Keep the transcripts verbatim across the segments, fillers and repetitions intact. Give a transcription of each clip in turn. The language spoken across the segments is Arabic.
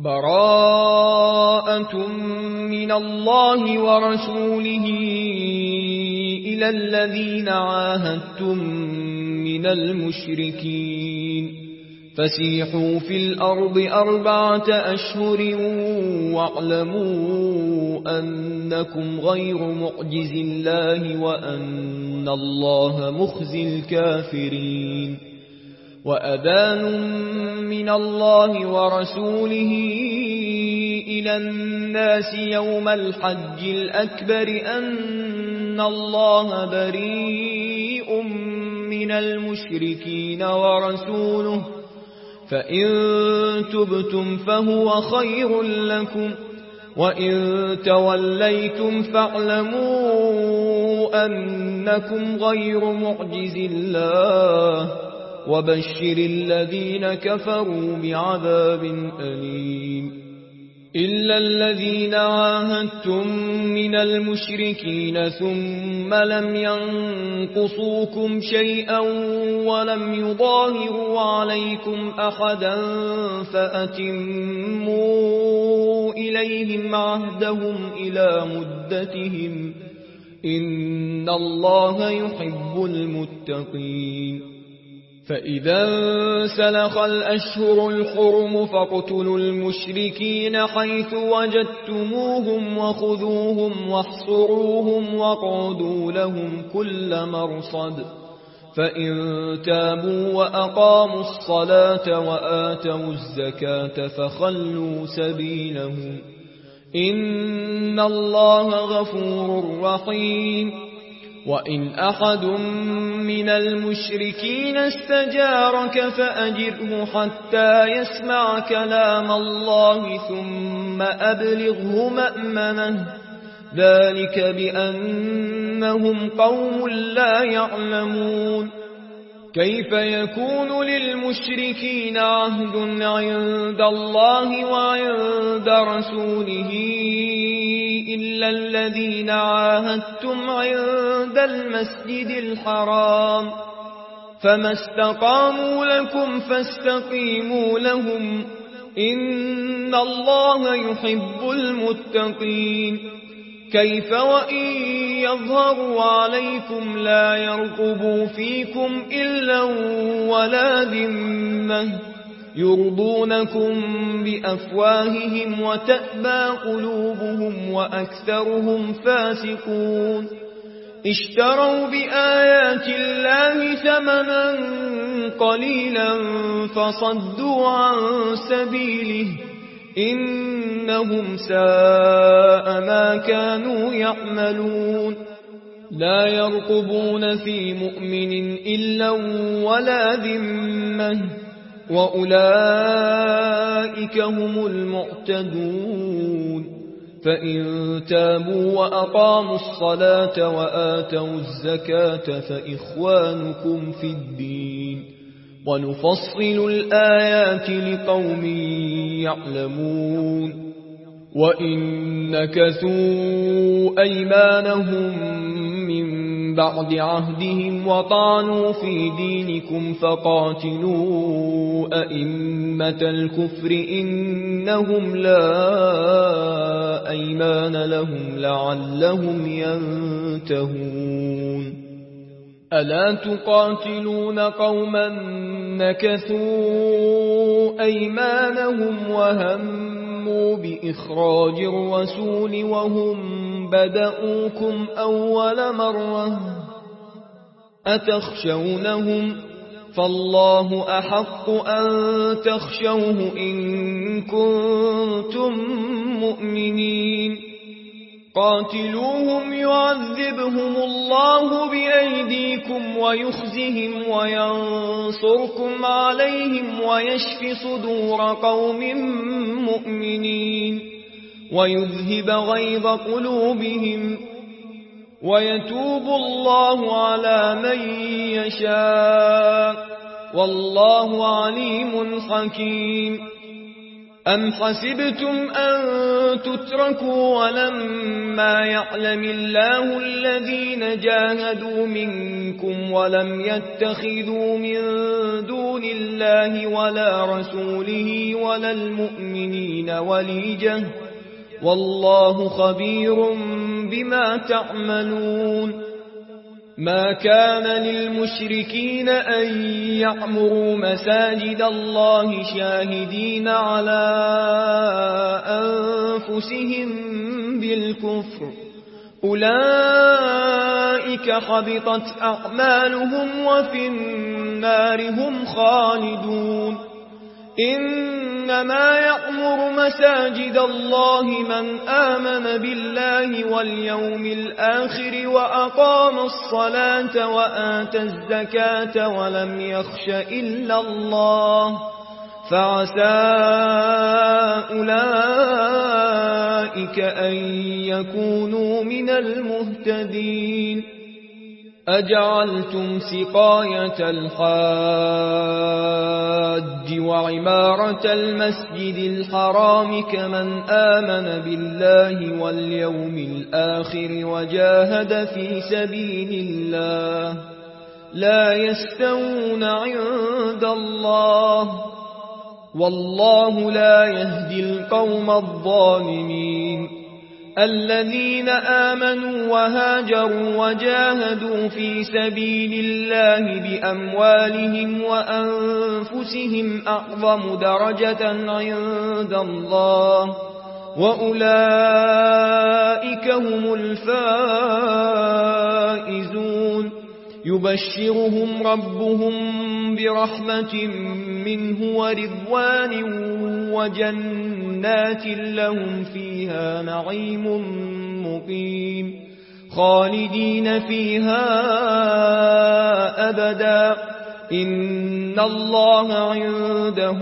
براءة من الله ورسوله إلى الذين عاهدتم من المشركين فسيحوا في الأرض أربعة أشهر واعلموا أنكم غير معجز الله وأن الله مخزي الكافرين وأذان من الله ورسوله إلى الناس يوم الحج الأكبر أن الله بريء من المشركين ورسوله فإن تبتم فهو خير لكم وإن توليتم فاعلموا أنكم غير معجز الله وبشر الذين كفروا بعذاب أليم إلا الذين عاهدتم من المشركين ثم لم ينقصوكم شيئا ولم يظاهروا عليكم أحدا فأتموا إليهم عهدهم إلى مدتهم إن الله يحب المتقين فإذا انسلخ الأشهر الحرم فاقتلوا المشركين حيث وجدتموهم وخذوهم واحصروهم واقعدوا لهم كل مرصد فإن تابوا وأقاموا الصلاة وآتوا الزكاة فخلوا سبيلهم إن الله غفور رحيم وإن أحد من المشركين استجارك فأجره حتى يسمع كلام الله ثم أبلغه مأمنه ذلك بأنهم قوم لا يعلمون كيف يكون للمشركين عهد عند الله وعند رسوله إلا الذين عاهدتم عند المسجد الحرام فما استقاموا لكم فاستقيموا لهم إن الله يحب المتقين كيف وإن يظهروا عليكم لا يرقبوا فيكم إلا ولا ذمة يرضونكم بأفواههم وتأبى قلوبهم وأكثرهم فاسقون اشتروا بآيات الله ثمنا قليلا فصدوا عن سبيله إنهم ساء ما كانوا يعملون لا يرقبون في مؤمن إلا ولا ذمة وأولئك هم المعتدون فإن تابوا وأقاموا الصلاة وآتوا الزكاة فإخوانكم في الدين ونفصل الآيات لقوم يعلمون وإن نكثوا أيمانهم من بعد عهدهم وطعنوا في دينكم فقاتلوا أئمة الكفر إنهم لا أيمان لهم لعلهم ينتهون ألا تقاتلون قوما نكثوا أيمانهم وهموا بإخراج الرسول وهم بدأوكم أول مرة أتخشونهم فالله أحق أن تخشوه إن كنتم مؤمنين قاتلوهم يعذبهم الله بأيديكم ويخزهم وينصركم عليهم ويشف صدور قوم مؤمنين ويذهب غيظ قلوبهم ويتوب الله على من يشاء والله عليم حكيم أم حسبتم أن تتركوا ولما يعلم الله الذين جاهدوا منكم منكم ولم يتخذوا من دون الله ولا رسوله ولا المؤمنين وليجة والله خبير بما تعملون ما كان للمشركين أن يعمروا مساجد الله شاهدين على أنفسهم بالكفر أولئك حبطت أعمالهم وفي النار هم خالدون إنما يعمر مساجد الله من آمن بالله واليوم الآخر وأقام الصلاة وآتى الزكاة ولم يخش إلا الله فعسى أولئك أن يكونوا من المهتدين أجعلتم سقاية الحاج وعمارة المسجد الحرام كمن آمن بالله واليوم الآخر وجاهد في سبيل الله لا يستوون عند الله والله لا يهدي القوم الظالمين الذين آمنوا وهاجروا وجاهدوا في سبيل الله بأموالهم وأنفسهم أعظم درجة عند الله وأولئك هم الفائزون يبشرهم ربهم برحمة منه ورضوان وجنات لهم فيها نعيم مقيم خالدين فيها أبدا إن الله عنده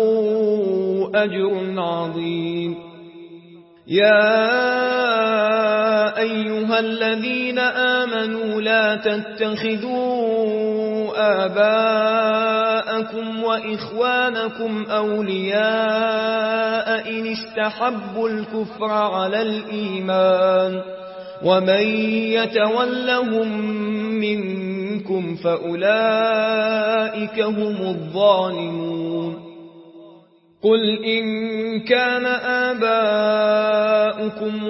أجر عظيم يا أيها الذين آمنوا لا تتخذوا آباءكم وإخوانكم أولياء إن استحبوا الكفر على الإيمان ومن يتولهم منكم فأولئك هم الظالمون قل إن كان آباؤكم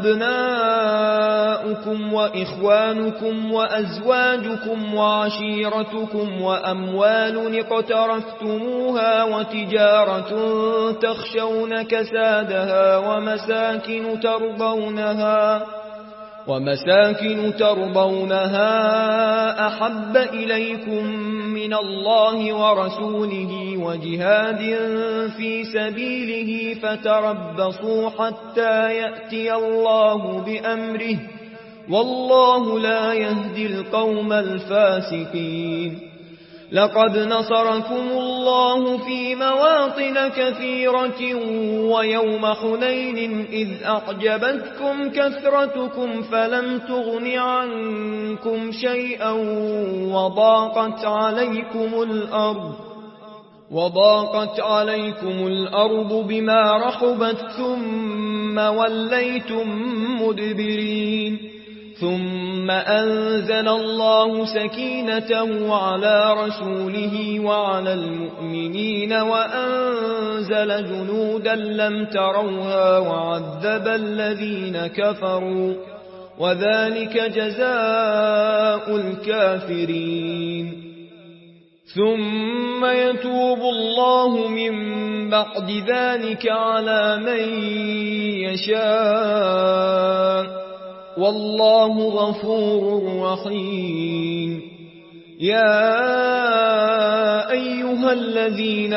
وأبناؤكم وإخوانكم وأزواجكم وعشيرتكم وأموال اقترفتموها وتجارة تخشون كسادها ومساكن ترضونها ومساكن ترضونها أحب إليكم من الله ورسوله وجهاد في سبيله فتربصوا حتى يأتي الله بأمره والله لا يهدي القوم الفاسقين لقد نصركم الله في مواطن كثيرة ويوم حنين إذ أعجبتكم كثرتكم فلم تغن عنكم شيئا وضاقت عليكم الأرض وضاقت عليكم الأرض بما رحبت ثم وليتم مدبرين ثم أنزل الله سكينته على رسوله وعلى المؤمنين وأنزل جنودا لم تروها وعذب الذين كفروا وذلك جزاء الكافرين ثم يتوب الله من بعد ذلك على من يشاء والله غفور رحيم يا أيها الذين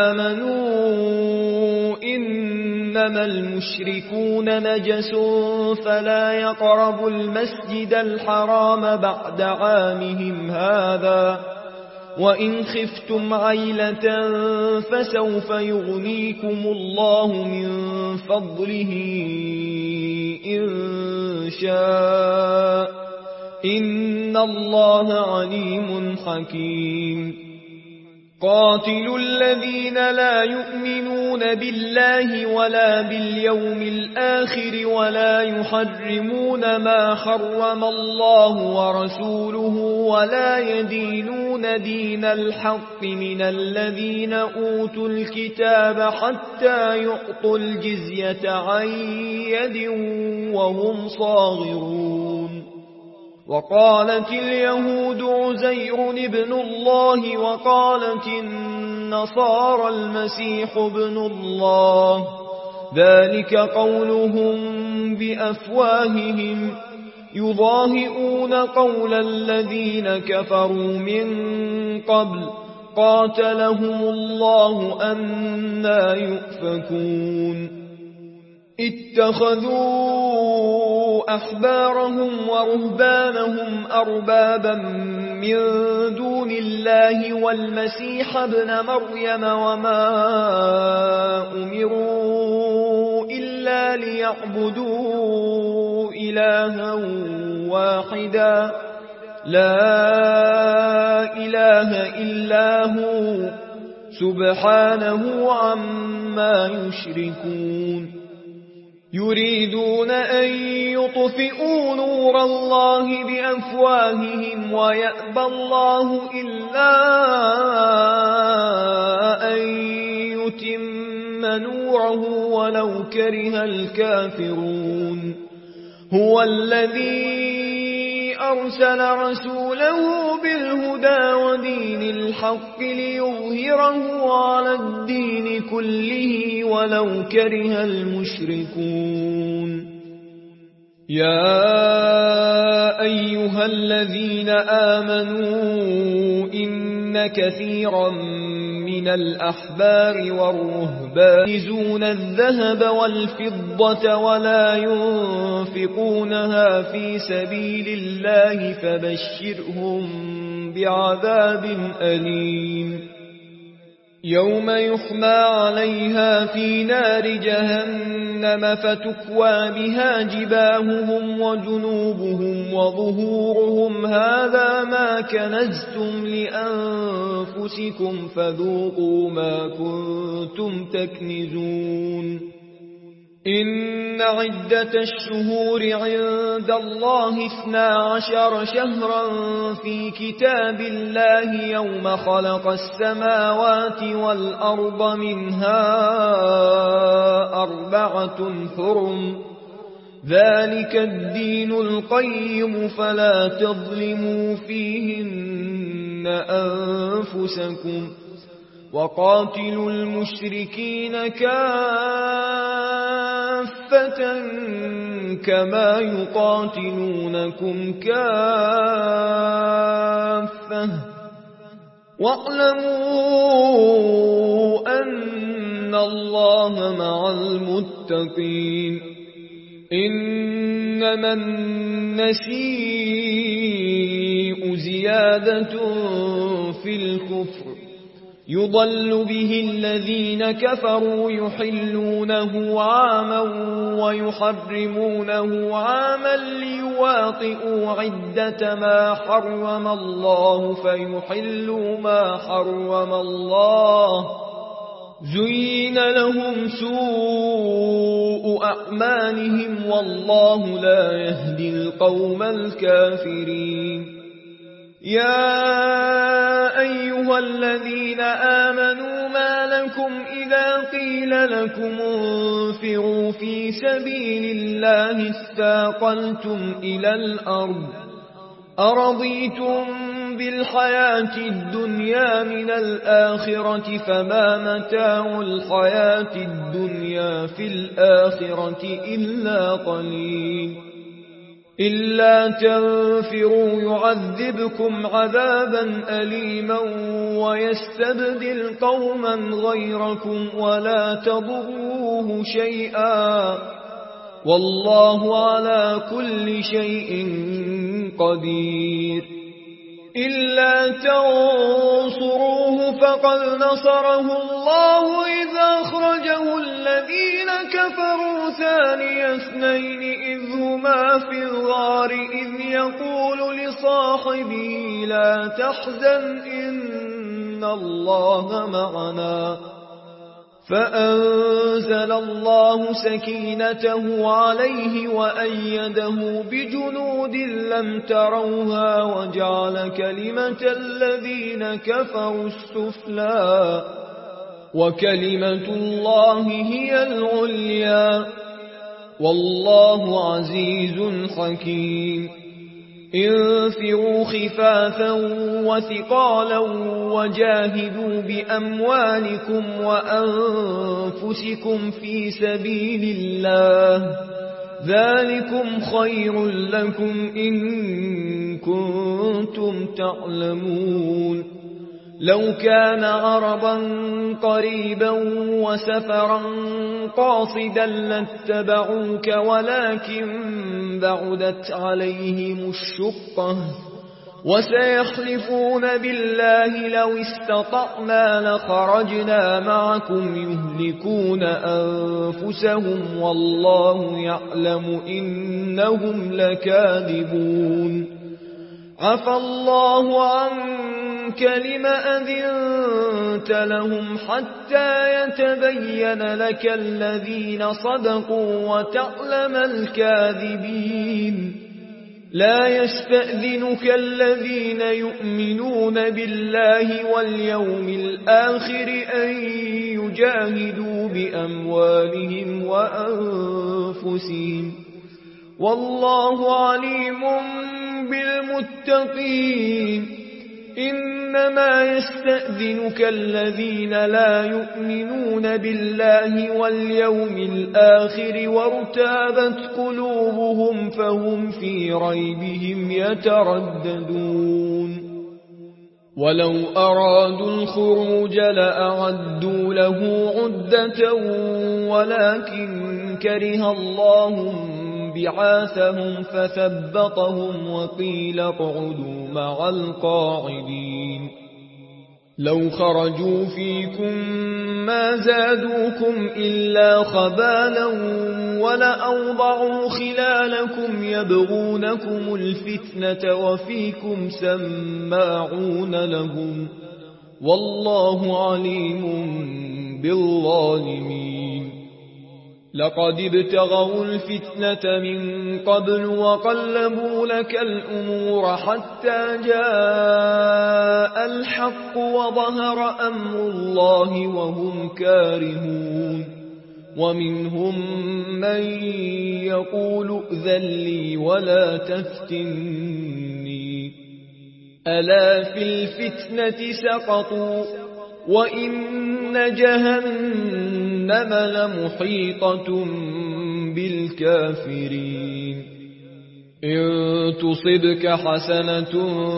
آمنوا إنما المشركون نجس فلا يقربوا المسجد الحرام بعد عامهم هذا وإن خفتم عيلة فسوف يغنيكم الله من فضله إن شاء إن الله عليم حكيم قاتلوا الذين لا يؤمنون بالله ولا باليوم الآخر ولا يحرمون ما حرم الله ورسوله ولا يدينون دين الحق من الذين أوتوا الكتاب حتى يعطوا الجزية عن يد وهم صاغرون. وقالت اليهود عزير ابن الله وقالت النصارى المسيح ابن الله، ذلك قولهم بأفواههم يضاهئون قول الذين كفروا من قبل قاتلهم الله أنى يؤفكون. اتخذوا أحبارهم ورهبانهم أربابا من دون الله والمسيح ابن مريم وما أمروا إلا ليعبدوا إلها واحدا لا إله إلا هو سبحانه عما يشركون. يريدون أن يطفئوا نور الله بأفواههم ويأبى الله إلا أن يتم نوره ولو كره الكافرون. هو الذي أرسل رسوله بالهدى ودين الحق ليظهره على الدين كله ولو كره المشركون. يا أيها الذين آمنوا إن كثيرا من الأحبار والرهبان يكنزون الذهب والفضة ولا ينفقونها في سبيل الله فبشرهم بعذاب أليم. يوم يحمى عليها في نار جهنم فتكوى بها جباههم وجنوبهم وظهورهم هذا ما كنزتم لأنفسكم فذوقوا ما كنتم تكنزون. إن عدة الشهور عند الله اثنا عشر شهرا في كتاب الله يوم خلق السماوات والأرض منها أربعة حرم ذلك الدين القيم فلا تظلموا فيهن أنفسكم وقاتلوا المشركين كافة كما يقاتلونكم كافة واعلموا أن الله مع المتقين. إنما النسيء زيادة في الكفر يضل به الذين كفروا يحلونه عاما ويحرمونه عاما ليواطئوا عدة ما حرم الله فيحلوا ما حرم الله. زين لهم سوء أعمالهم والله لا يهدي القوم الكافرين. يا أيها الذين آمنوا ما لكم إذا قيل لكم انفروا في سبيل الله استاقلتم إلى الأرض أرضيتم بالحياة الدنيا من الآخرة فما متاع الحياة الدنيا في الآخرة إلا قليل. إلا تنفروا يعذبكم عذابا أليما ويستبدل قوما غيركم ولا تضروه شيئا والله على كل شيء قدير. إلا تنصروه فقد نصره الله إذ أخرجه الذين كفروا ثاني اثنين إذ هما في الغار إذ يقول لصاحبه لا تحزن إن إن الله معنا. فأنزل الله سكينته عليه وأيده بجنود لم تروها وجعل كلمة الذين كفروا السفلى وكلمة الله هي العليا والله عزيز حكيم. انفروا خفافا وثقالا وجاهدوا بأموالكم وأنفسكم في سبيل الله ذلكم خير لكم إن كنتم تعلمون. لو كان عرضا قريبا وسفرا قاصدا لاتبعوك ولكن بعدت عليهم الشقة وسيحلفون بالله لو استطعنا لخرجنا معكم يهلكون أنفسهم والله يعلم إنهم لكاذبون. عفى الله عنك لم أذنت لهم حتى يتبين لك الذين صدقوا وتعلم الكاذبين. لا يستأذنك الذين يؤمنون بالله واليوم الآخر أن يجاهدوا بأموالهم وأنفسهم والله عليم بالمتقين. إنما يستأذنك الذين لا يؤمنون بالله واليوم الآخر وارتابت قلوبهم فهم في ريبهم يترددون. ولو أرادوا الخروج لأعدوا له عدة ولكن كره الله بعاثهم فثبطهم وقيل اقعدوا مع القاعدين. لو خرجوا فيكم ما زادوكم إلا خبالا ولأوضعوا خلالكم يبغونكم الفتنة وفيكم سماعون لهم والله عليم بالظالمين. لقد ابتغوا الفتنة من قبل وقلبوا لك الأمور حتى جاء الحق وظهر أمر الله وهم كارهون. ومنهم من يقول ائذن لي ولا تفتني ألا في الفتنة سقطوا وإن جهنم لمحيطة بالكافرين. إن تصبك حسنة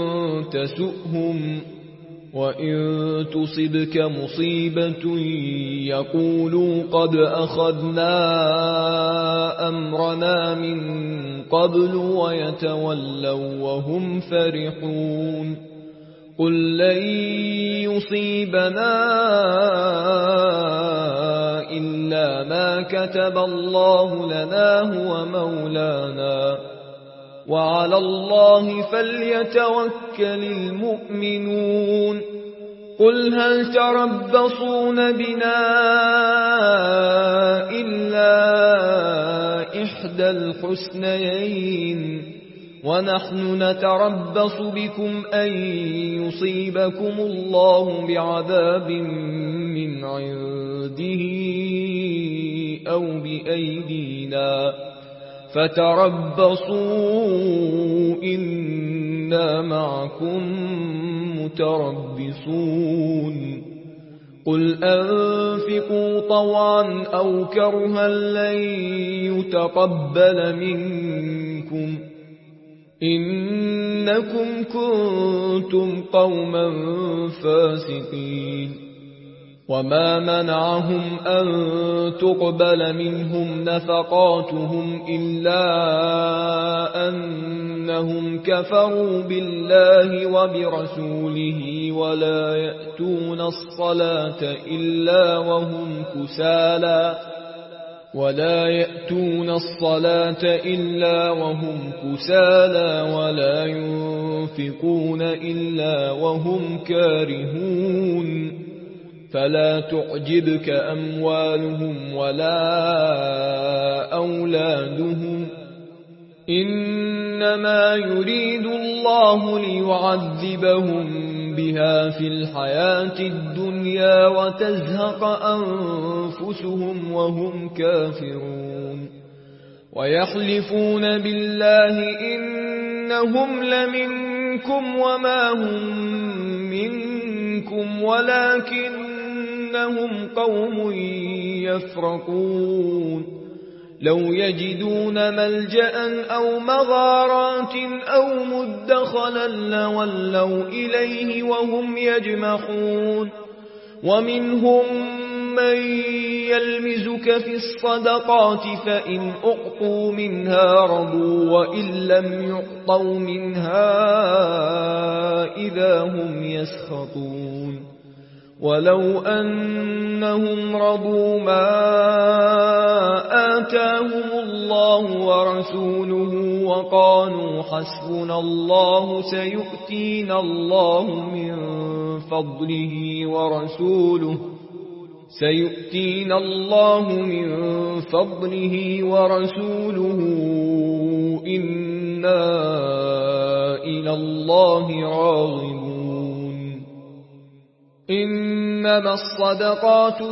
تسؤهم وإن تصبك مصيبة يقولوا قد أخذنا أمرنا من قبل ويتولوا وهم فرحون. قل لن يصيبنا إلا ما كتب الله لنا هو مولانا وعلى الله فليتوكل المؤمنون. قل هل تربصون بنا إلا إحدى الحسنيين ونحن نتربص بكم أن يصيبكم الله بعذاب من عنده أو بأيدينا فتربصوا إنا معكم متربصون. قل أنفقوا طوعا أو كرها لن يتقبل منكم إنكم كنتم قوما فاسقين. وما منعهم أن تقبل منهم نفقاتهم إلا أنهم كفروا بالله وبرسوله ولا يأتون الصلاة إلا وهم كسالى ولا يأتون الصلاة إلا وهم كسالى ولا ينفقون إلا وهم كارهون فلا تعجبك أموالهم ولا أولادهم إنما يريد الله ليعذبهم بها في الحياة الدنيا وتزهق أنفسهم وهم كافرون ويحلفون بالله إنهم لمنكم وما هم منكم ولكنهم قوم يفرقون لو يجدون ملجأ أو مغارات أو مدخلا لولوا إليه وهم يجمحون ومنهم من يلمزك في الصدقات فإن أعطوا منها رضوا وإن لم يعطوا منها إذا هم يسخطون ولو أنهم رضوا ما آتاهم الله ورسوله وقالوا حسبنا الله سيؤتينا الله من فضله ورسوله سيؤتينا الله من فضله ورسوله إنا إلى الله راغبون إنما الصدقات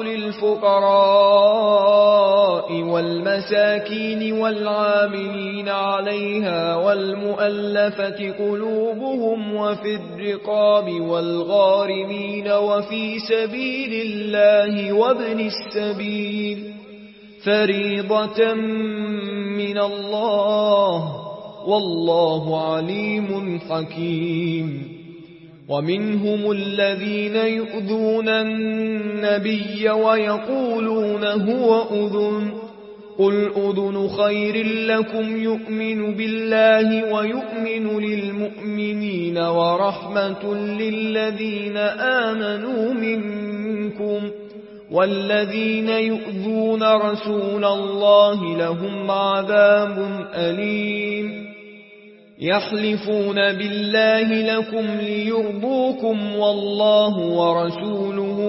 للفقراء والمساكين والعاملين عليها والمؤلفة قلوبهم وفي الرقاب والغارمين وفي سبيل الله وابن السبيل فريضة من الله والله عليم حكيم ومنهم الذين يؤذون النبي ويقولون هو أذن قل أذن خير لكم يؤمن بالله ويؤمن للمؤمنين ورحمة للذين آمنوا منكم والذين يؤذون رسول الله لهم عذاب أليم يحلفون بالله لكم ليرضوكم والله ورسوله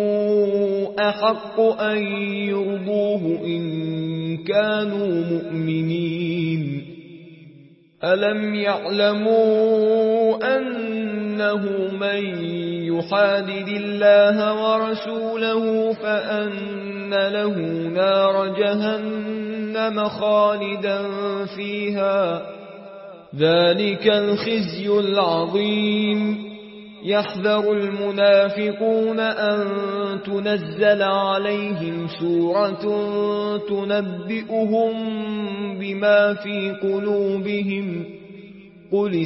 أحق أن يرضوه إن كانوا مؤمنين ألم يعلموا أنه من يحادد الله ورسوله فأن له نار جهنم خالدا فيها ذلك الخزي العظيم يحذر المنافقون أن تنزل عليهم سورة تنبئهم بما في قلوبهم قل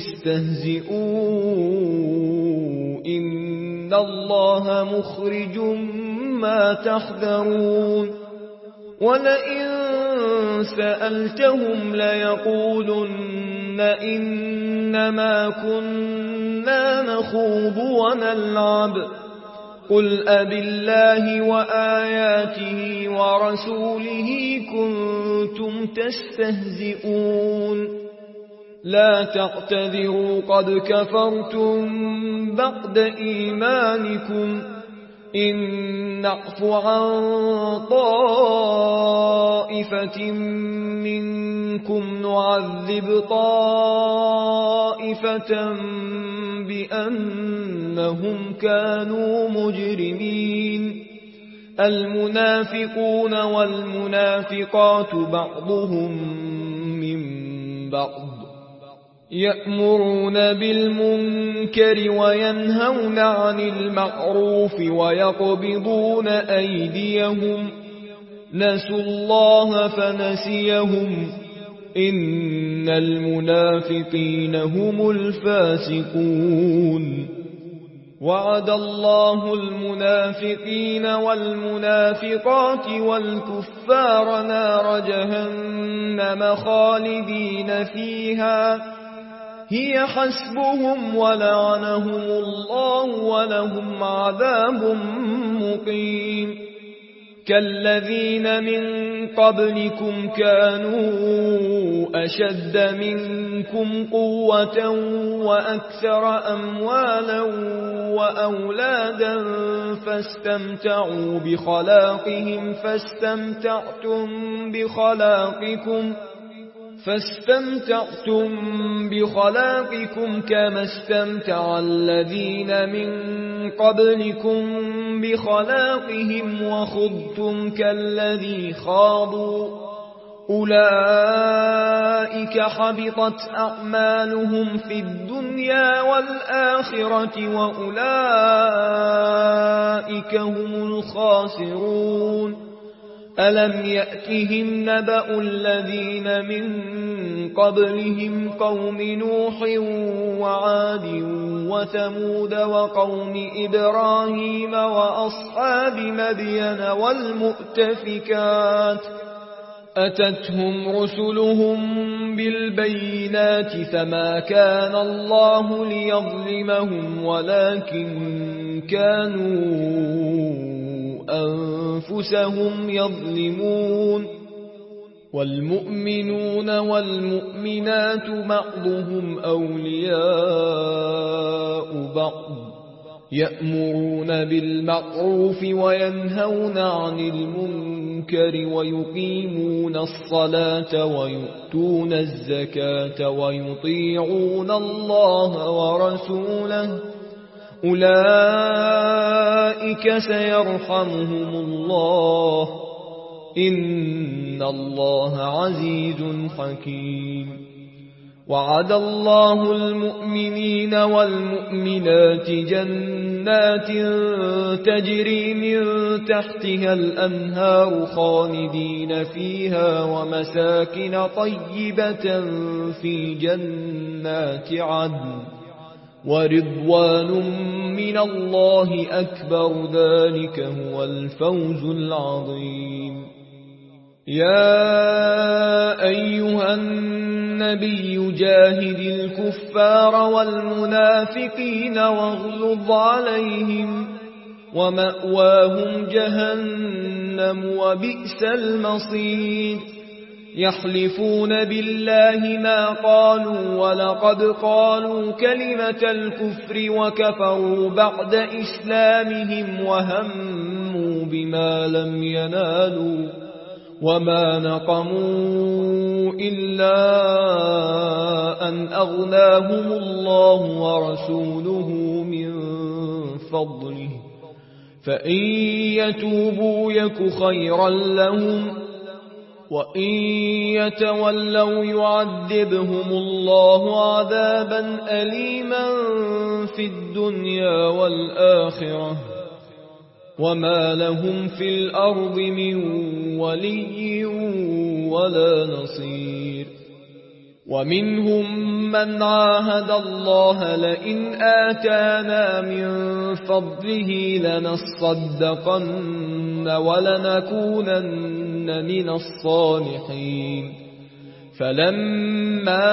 استهزئوا إن الله مخرج ما تحذرون ولئن سألتهم ليقولن إنما كنا نخوض ونلعب قل أبالله وآياته ورسوله كنتم تستهزئون لا تعتذروا قد كفرتم بعد إيمانكم إن نعف عن طائفة منكم نعذب طائفة بأنهم كانوا مجرمين المنافقون والمنافقات بعضهم من بعض يأمرون بالمنكر وينهون عن المعروف ويقبضون أيديهم نسوا الله فنسيهم إن المنافقين هم الفاسقون وعد الله المنافقين والمنافقات والكفار نار جهنم خالدين فيها هي حسبهم ولعنهم الله ولهم عذاب مقيم كالذين من قبلكم كانوا أشد منكم قوة وأكثر أموالا وأولادا فاستمتعوا بخلاقهم فاستمتعتم بخلاقكم فاستمتعتم بخلاقكم كما استمتع الذين من قبلكم بخلاقهم وخضتم كالذي خاضوا أولئك حبطت أعمالهم في الدنيا والآخرة وأولئك هم الخاسرون ألم يأتهم نبأ الذين من قبلهم قوم نوح وعاد وثمود وقوم إبراهيم وأصحاب مدين والمؤتفكات أتتهم رسلهم بالبينات فما كان الله ليظلمهم ولكن كانوا أنفسهم يظلمون والمؤمنون والمؤمنات بعضهم أولياء بعض يأمرون بالمعروف وينهون عن المنكر ويقيمون الصلاة ويؤتون الزكاة ويطيعون الله ورسوله أولئك سيرحمهم الله إن الله عزيز حكيم وعد الله المؤمنين والمؤمنات جنات تجري من تحتها الأنهار خالدين فيها ومساكن طيبة في جنات عدن ورضوان من الله أكبر ذلك هو الفوز العظيم يا أيها النبي جاهد الكفار والمنافقين واغلظ عليهم ومأواهم جهنم وبئس المصير يحلفون بالله ما قالوا ولقد قالوا كلمة الكفر وكفروا بعد إسلامهم وهموا بما لم ينالوا وما نقموا إلا أن أغناهم الله ورسوله من فضله فإن يتوبوا يك خيرا لهم وإن يتولوا يعذبهم الله عذابا أليما في الدنيا والآخرة وما لهم في الأرض من ولي ولا نصير ومنهم من عاهد الله لئن آتانا من فضله لنصدقن ولنكونن من الصالحين فلما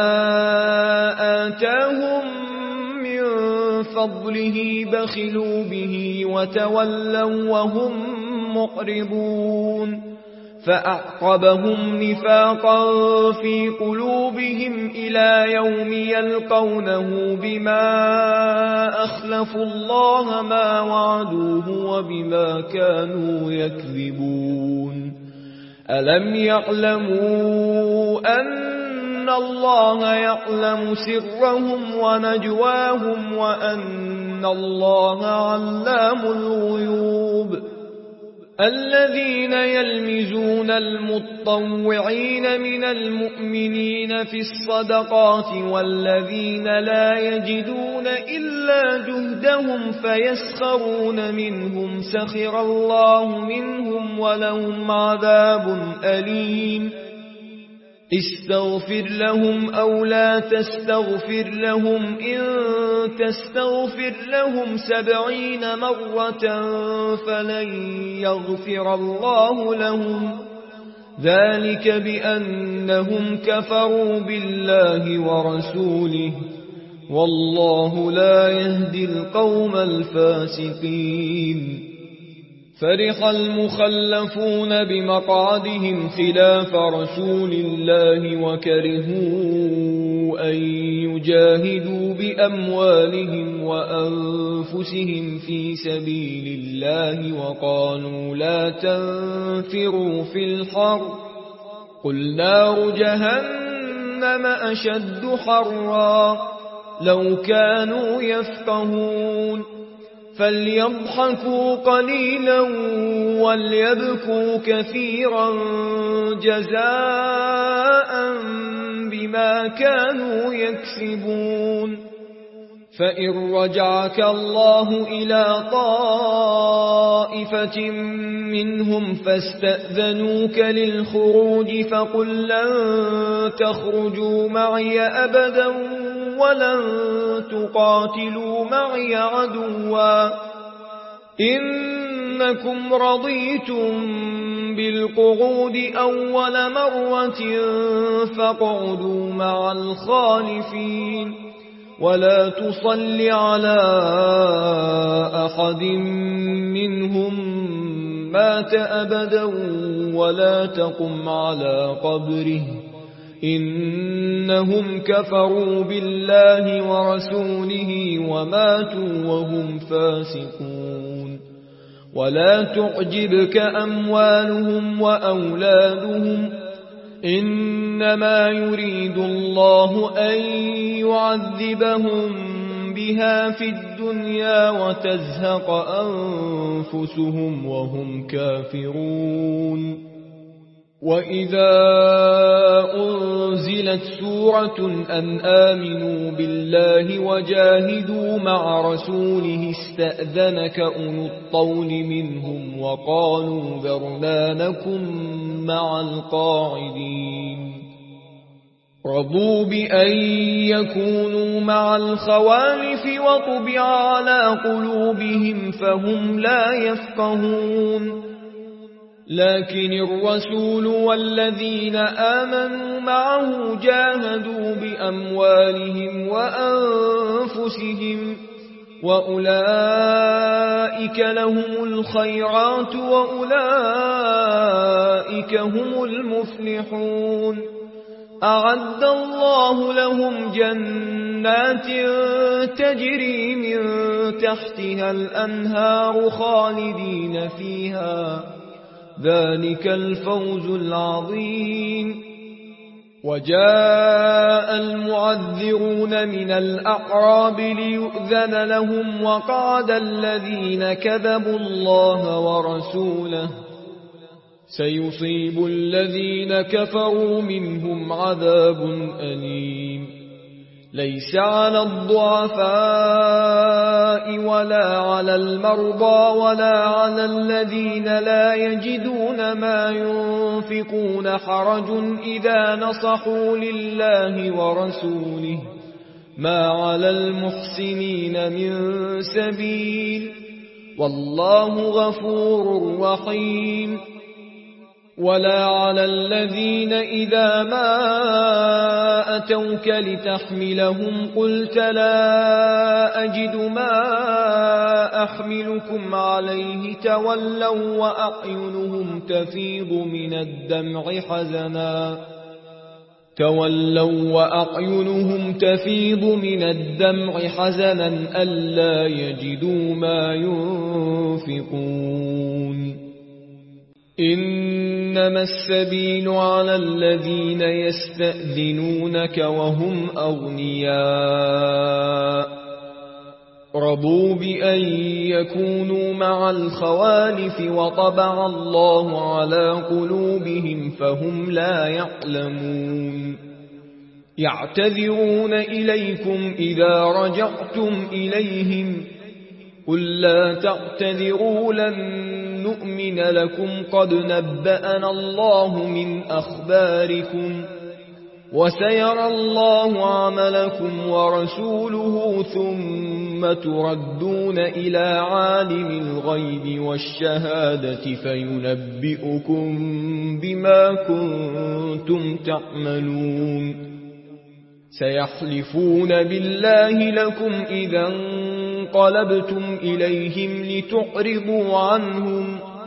آتاهم من فضله بخلوا به وتولوا وهم معرضون فأعقبهم نفاقا في قلوبهم إلى يوم يلقونه بما أخلفوا الله ما وعدوه وبما كانوا يكذبون ألم يعلموا أن الله يعلم سرهم ونجواهم وأن الله علام الغيوب الذين يلمزون المطوعين من المؤمنين في الصدقات والذين لا يجدون إلا جهدهم فيسخرون منهم سخر الله منهم ولهم عذاب أليم استغفر لهم أو لا تستغفر لهم إن تستغفر لهم سبعين مرة فلن يغفر الله لهم ذلك بأنهم كفروا بالله ورسوله والله لا يهدي القوم الفاسقين فرح المخلفون بمقعدهم خلاف رسول الله وكرهوا أن يجاهدوا بأموالهم وأنفسهم في سبيل الله وقالوا لا تنفروا في الحر قل نار جهنم أشد حرا لو كانوا يفقهون فليضحكوا قليلا وليبكوا كثيرا جزاء بما كانوا يكسبون فإن رجعك الله إلى طائفة منهم فاستأذنوك للخروج فقل لن تخرجوا معي أبدا ولن تقاتلوا معي عدوا إنكم رضيتم بالقعود أول مرة فاقعدوا مع الخالفين ولا تصل على أحد منهم مات أبدا ولا تقم على قبره إنهم كفروا بالله ورسوله وماتوا وهم فاسقون ولا تعجبك أموالهم وأولادهم إنما يريد الله أن يعذبهم بها في الدنيا وتزهق أنفسهم وهم كافرون وإذا أنزلت سورة أن آمنوا بالله وجاهدوا مع رسوله استأذنك أولو الطول منهم وقالوا ذرنا نكن مع القاعدين رضوا بأن يكونوا مع الخوالف وطبع على قلوبهم فهم لا يفقهون لكن الرسول والذين آمنوا معه جاهدوا بأموالهم وأنفسهم وأولئك لهم الخيرات وأولئك هم المفلحون أعد الله لهم جنات تجري من تحتها الأنهار خالدين فيها ذلك الفوز العظيم وجاء المعذرون من الأعراب ليؤذن لهم وقعد الذين كذبوا الله ورسوله سيصيب الذين كفروا منهم عذاب أليم ليس على الضعفاء ولا على المرضى ولا على الذين لا يجدون ما ينفقون حرج إذا نصحوا لله ورسوله ما على المحسنين من سبيل والله غفور رحيم ولا على الذين إذا ما أتوك لتحملهم قلت لا أجد ما أحملكم عليه تولوا وأعينهم تفيض من الدمع حزنا تولوا وأعينهم تفيض من الدمع حزنا ألا يجدوا ما ينفقون إنما السبيل على الذين يستأذنونك وهم أغنياء رضوا بأن يكونوا مع الخوالف وطبع الله على قلوبهم فهم لا يعلمون يعتذرون إليكم إذا رجعتم إليهم قل لا تعتذروا لن نؤمن لكم قد نبأنا الله من أخباركم وسيرى الله عملكم ورسوله ثم تردون إلى عالم الغيب والشهادة فينبئكم بما كنتم تعملون سيحلفون بالله لكم إذا انقلبتم إليهم لتعرضوا عنهم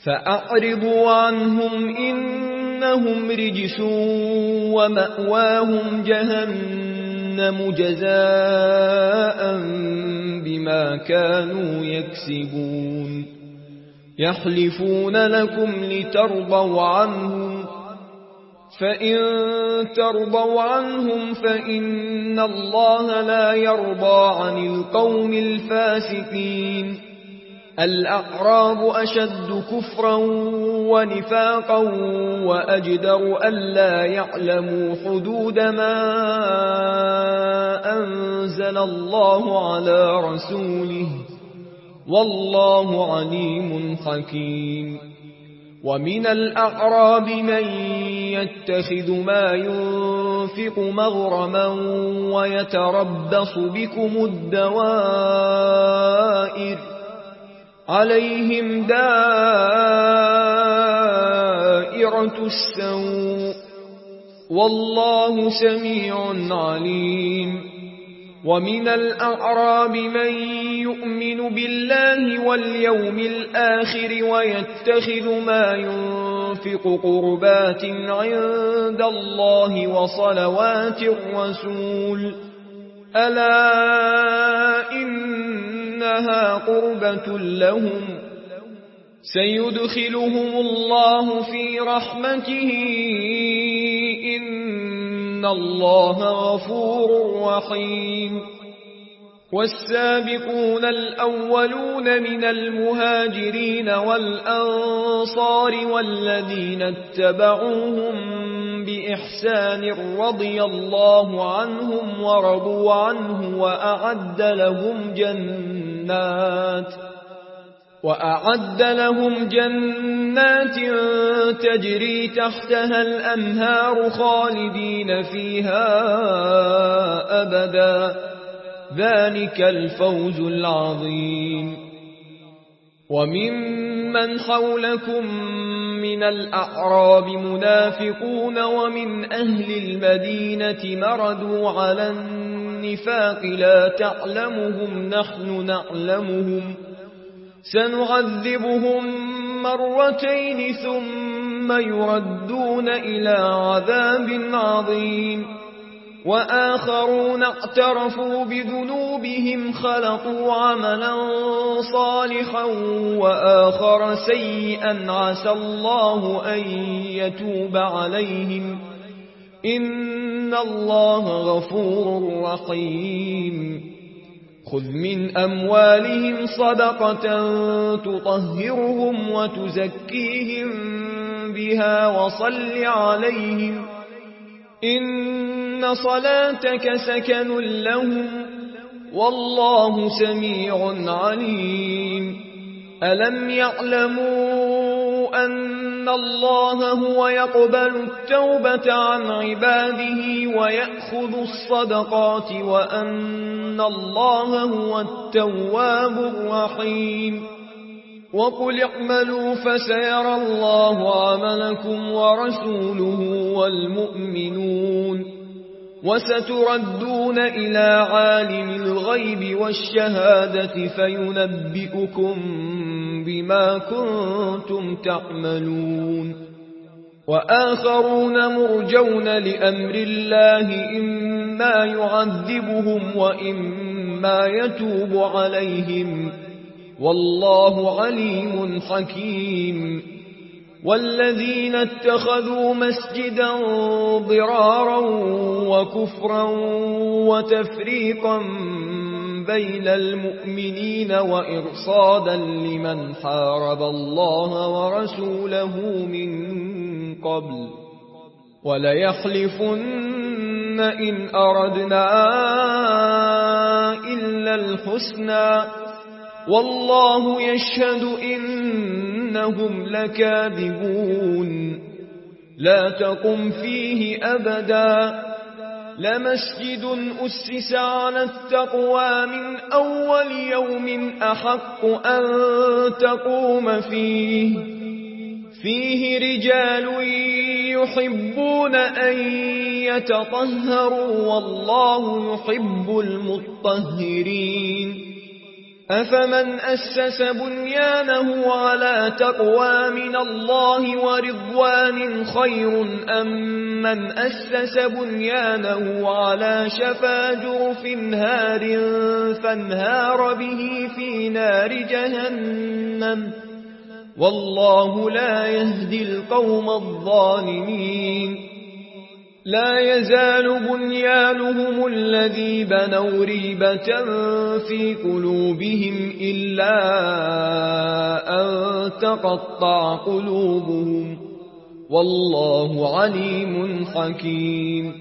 فأعرضوا عنهم إنهم رجس ومأواهم جهنم جزاء بما كانوا يكسبون يحلفون لكم لترضوا عنهم فإن ترضوا عنهم فإن الله لا يرضى عن القوم الفاسقين الأعراب أشد كفرا ونفاقا وأجدر ألا يعلموا حدود ما أنزل الله على رسوله والله عليم حكيم ومن الأعراب من يتخذ ما ينفق مغرما ويتربص بكم الدوائر عليهم دائرة السوء والله سميع عليم ومن الأعراب من يؤمن بالله واليوم الآخر ويتخذ ما ينفق قربات عند الله وصلوات الرسول ألا إنها قربة لهم سيدخلهم الله في رحمته إن الله غفور رحيم والسابقون الأولون من المهاجرين والأنصار والذين اتبعوهم بإحسان رضي الله عنهم ورضوا عنه وأعد لهم جنات وأعد لهم جنات تجري تحتها الأنهار خالدين فيها أبدا ذلك الفوز العظيم وممن حولكم من الأعراب منافقون ومن أهل المدينة مردوا على النفاق لا تعلمهم نحن نعلمهم سنعذبهم مرتين ثم يردون إلى عذاب عظيم وآخرون اعترفوا بذنوبهم خلقوا عملا صالحا وآخر سيئا عسى الله أن يتوب عليهم إن الله غفور رحيم خذ من أموالهم صدقة تطهرهم وتزكيهم بها وصل عليهم إن صلاتك سكن لهم والله سميع عليم ألم يعلموا أن الله هو يقبل التوبة عن عباده ويأخذ الصدقات وأن الله هو التواب الرحيم وقل اعملوا فسيرى الله عملكم ورسوله والمؤمنون وستردون إلى عالم الغيب والشهادة فينبئكم بما كنتم تعملون وآخرون مرجون لأمر الله إما يعذبهم وإما يتوب عليهم والله عليم حكيم والذين اتخذوا مسجدا ضرارا وكفرا وتفريقا بين المؤمنين وإرصادا لمن حارب الله ورسوله من قبل وليحلفن إن أردنا إلا الحسنى والله يشهد إنهم لكاذبون لا تقم فيه أبدا لمسجد أسس على التقوى من أول يوم أحق أن تقوم فيه فيه رجال يحبون أن يتطهروا والله يحب المطهرين أفمن أسس بنيانه على تقوى من الله ورضوان خير أم من أسس بنيانه على شفا جرف هار فانهار به في نار جهنم والله لا يهدي القوم الظالمين لا يزال بنيانهم الذي بنوا ريبة في قلوبهم إلا أن تقطع قلوبهم والله عليم حكيم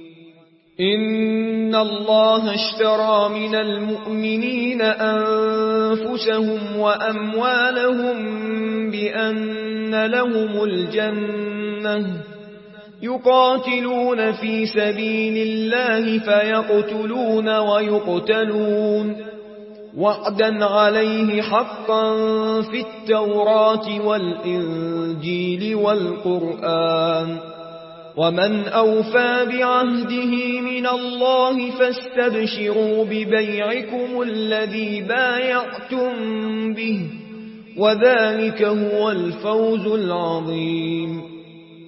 إن الله اشترى من المؤمنين أنفسهم وأموالهم بأن لهم الجنة يقاتلون في سبيل الله فيقتلون ويقتلون وعدا عليه حقا في التوراة والإنجيل والقرآن ومن أوفى بعهده من الله فاستبشروا ببيعكم الذي بايعتم به وذلك هو الفوز العظيم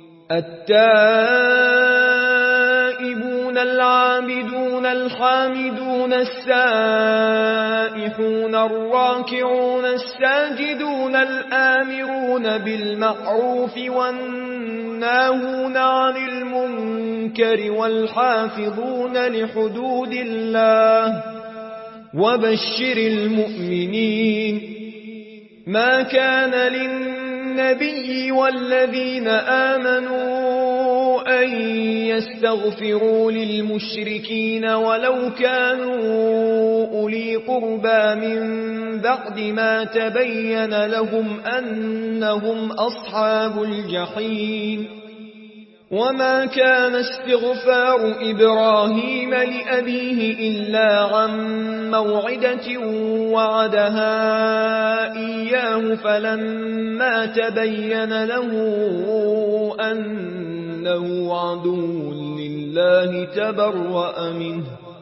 التائبون العابدون الحامدون السائحون الراكعون الساجدون الآمرون بالمعروف والناهون عن المنكر والحافظون لحدود الله وبشر المؤمنين ما كان للنبي والذين آمنوا أن يستغفروا للمشركين ولو كانوا أولي قربى من بعد ما تبين لهم أنهم أصحاب الجحيم وما كان استغفار إبراهيم لأبيه إلا عن موعدة وعدها إياه فلما تبين له أنه عدو لله تبرأ منه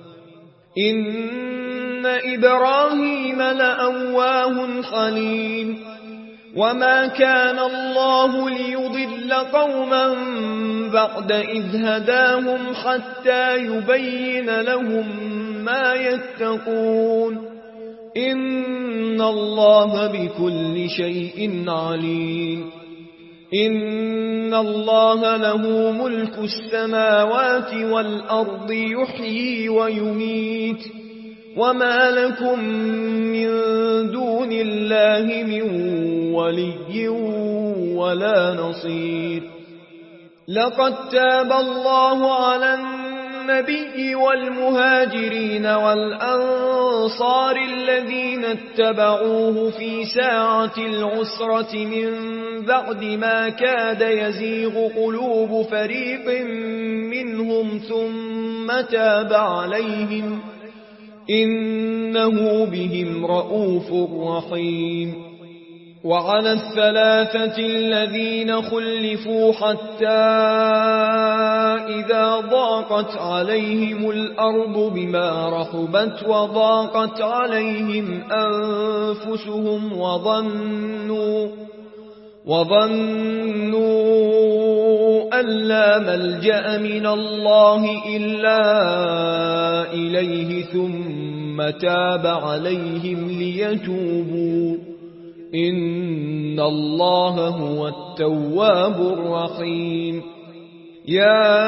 إن إبراهيم لأواه حليم وما كان الله ليضل قوما بعد إذ هداهم حتى يبين لهم ما يتقون إن الله بكل شيء عليم إن الله له ملك السماوات والأرض يحيي ويميت وما لكم من دون الله من ولي ولا نصير لقد تاب الله على النبي والمهاجرين والأنصار الذين اتبعوه في ساعة العسرة من بعد ما كاد يزيغ قلوب فريق منهم ثم تاب عليهم إنه بهم رؤوف رحيم وعلى الثلاثة الذين خلفوا حتى إذا ضاقت عليهم الأرض بما رحبت وضاقت عليهم أنفسهم وظنوا وظنوا أن لا ملجأ من الله إلا إليه ثم تاب عليهم ليتوبوا إن الله هو التواب الرحيم يا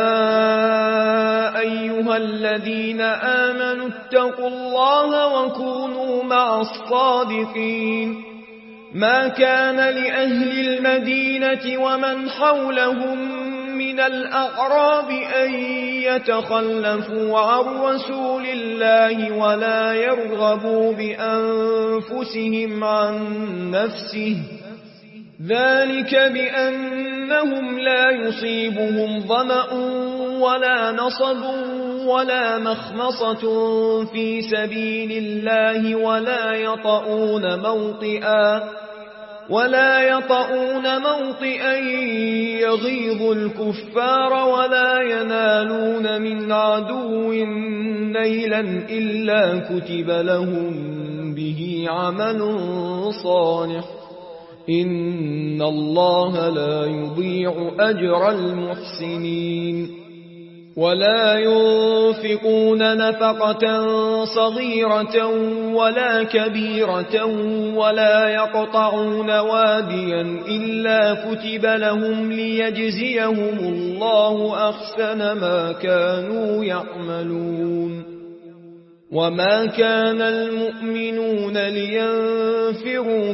أيها الذين آمنوا اتقوا الله وكونوا مع الصادقين ما كان لأهل المدينة ومن حولهم من الأعراب أن يتخلفوا عن رسول الله ولا يرغبوا بأنفسهم عن نفسه ذلك بأنهم لا يصيبهم ظمأ ولا نصب ولا مخمصة في سبيل الله ولا يطؤون موطئا ولا يطؤون موطئا يغيظ الكفار ولا ينالون من عدو نيلا إلا كتب لهم به عمل صالح إن الله لا يضيع أجر المحسنين ولا ينفقون نفقة صغيرة ولا كبيرة ولا يقطعون واديا إلا كتب لهم ليجزيهم الله أحسن ما كانوا يعملون وما كان المؤمنون لينفروا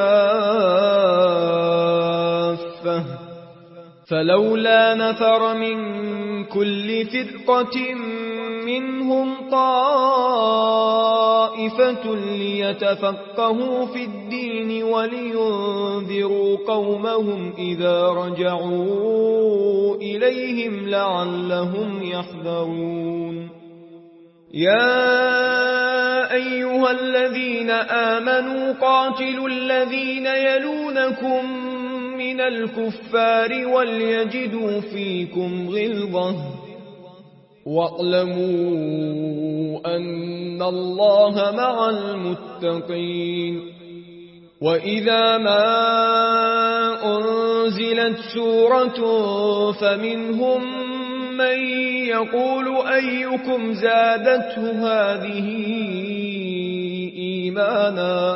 كافة فلولا نفر من كل فرقة منهم طائفة ليتفقهوا في الدين ولينذروا قومهم إذا رجعوا إليهم لعلهم يحذرون يا أيها الذين آمنوا قاتلوا الذين يلونكم من الكفار وليجدوا فيكم غلظة واعلموا أن الله مع المتقين وإذا ما أنزلت سورة فمنهم من يقول أيكم زادته هذه إيمانا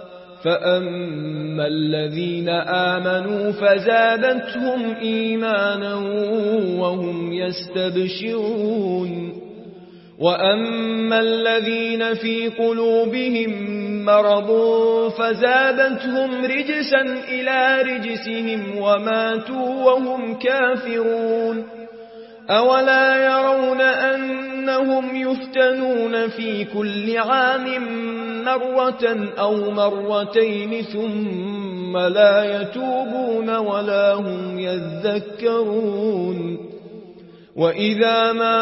فأما الذين آمنوا فزادتهم إيمانا وهم يستبشرون وأما الذين في قلوبهم مرض فزادتهم رجسا إلى رجسهم وماتوا وهم كافرون أولا يرون أنهم يفتنون في كل عام مرة أو مرتين ثم لا يتوبون ولا هم يذكرون وإذا ما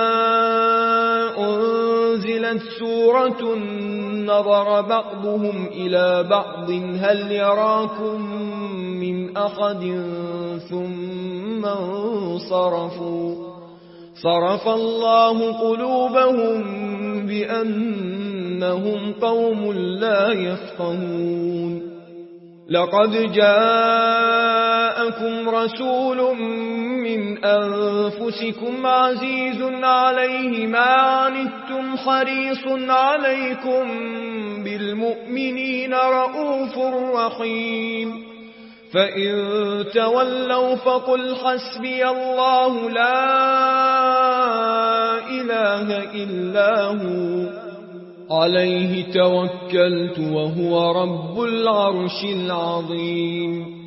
أنزلت سورة نظر بعضهم إلى بعض هل يراكم من أحد ثم انصرفوا صرف الله قلوبهم بأنهم قوم لا يفقهون لقد جاءكم رسول من أنفسكم عزيز عليه ما عنتم حريص عليكم بالمؤمنين رؤوف رحيم فإن تولوا فقل حسبي الله لا إله إلا هو عليه توكلت وهو رب العرش العظيم